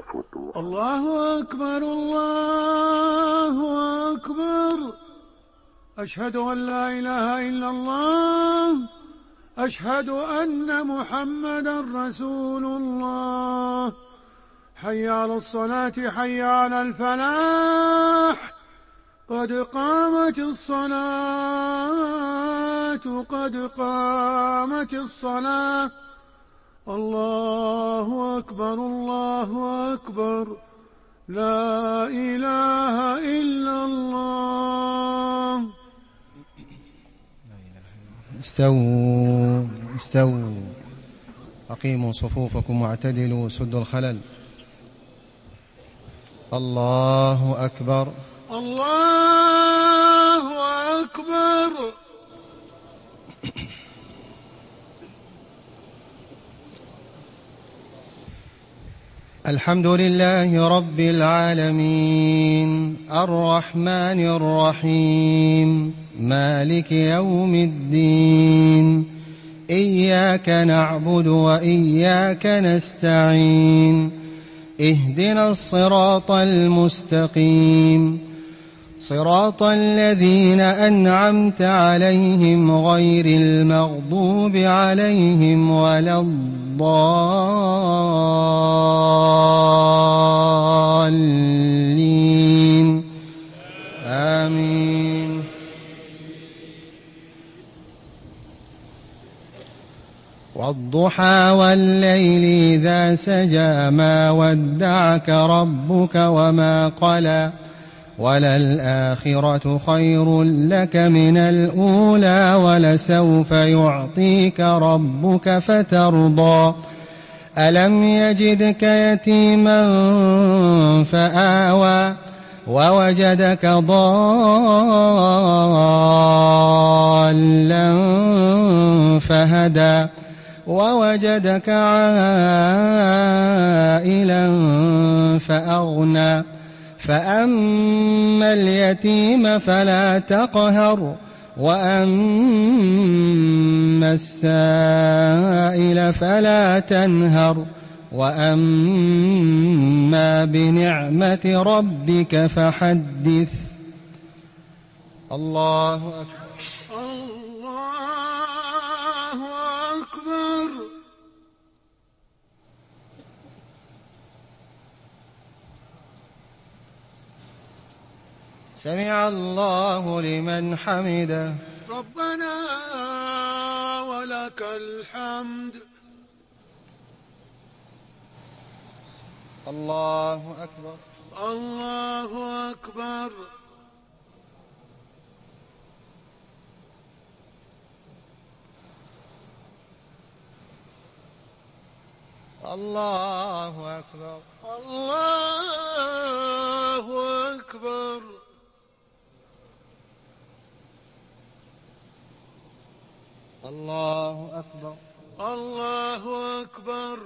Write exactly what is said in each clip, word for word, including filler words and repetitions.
وفتوحا. الله أكبر الله أكبر. أشهد أن لا إله إلا الله. أشهد أن محمدا رسول الله. حي على الصلاة حي على الفلاح. قد قامت الصلاة قد قامت الصلاة. الله أكبر الله أكبر. لا إله إلا الله. استووا استووا أقيموا صفوفكم واعتدلوا سدوا الخلل. الله أكبر الله أكبر. الحمد لله رب العالمين الرحمن الرحيم مالك يوم الدين. إياك نعبد وإياك نستعين. اهدنا الصراط المستقيم صراط الذين أنعمت عليهم غير المغضوب عليهم ولا الضالين. آمين. والضحى والليل إذا سجى ما ودعك ربك وما قلى وللآخرة خير لك من الأولى ولسوف يعطيك ربك فترضى. ألم يجدك يتيما فآوى ووجدك ضالا فهدى ووجدك عائلا فأغنى. فأما اليتيم فلا تقهر وأما السائل فلا تنهر وأما بنعمة ربك فحدث. الله أكبر الله أكبر. سمع الله لمن حمده. ربنا ولك الحمد. الله أكبر الله أكبر. الله أكبر الله أكبر. الله أكبر الله أكبر.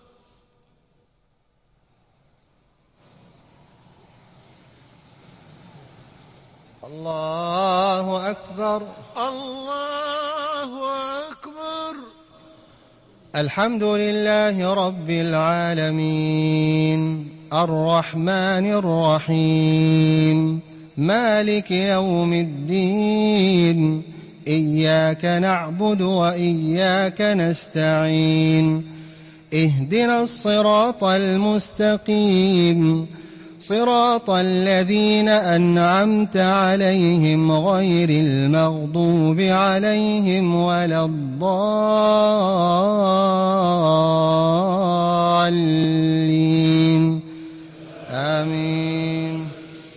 الله أكبر الله أكبر. الحمد لله رب العالمين الرحمن الرحيم مالك يوم الدين. إياك نعبد وإياك نستعين. اهدنا الصراط المستقيم صراط الذين أنعمت عليهم غير المغضوب عليهم ولا الضالين. آمين.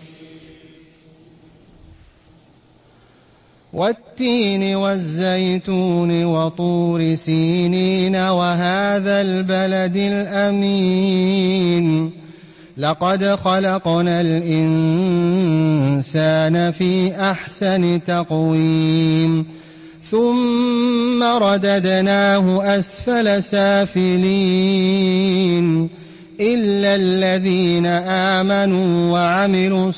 والتين والزيتون وطور سينين وهذا البلد الأمين. لقد خلقنا الإنسان في أحسن تقويم ثم رددناه أسفل سافلين إلا الذين آمنوا وعملوا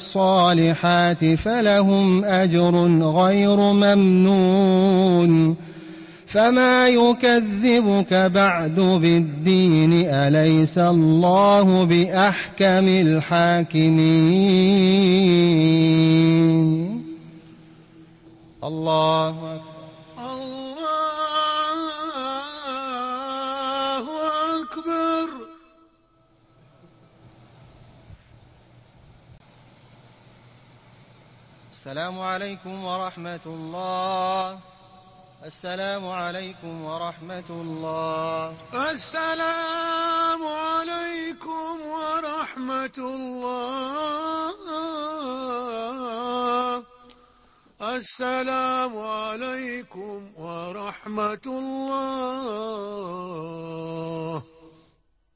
الصالحات فلهم أجر غير ممنون فما يكذبك بعد بالدين أليس الله بأحكم الحاكمين الله أكبر الله أكبر. السلام عليكم ورحمة الله. السلام عليكم ورحمة الله. السلام عليكم ورحمة الله. السلام عليكم ورحمة الله.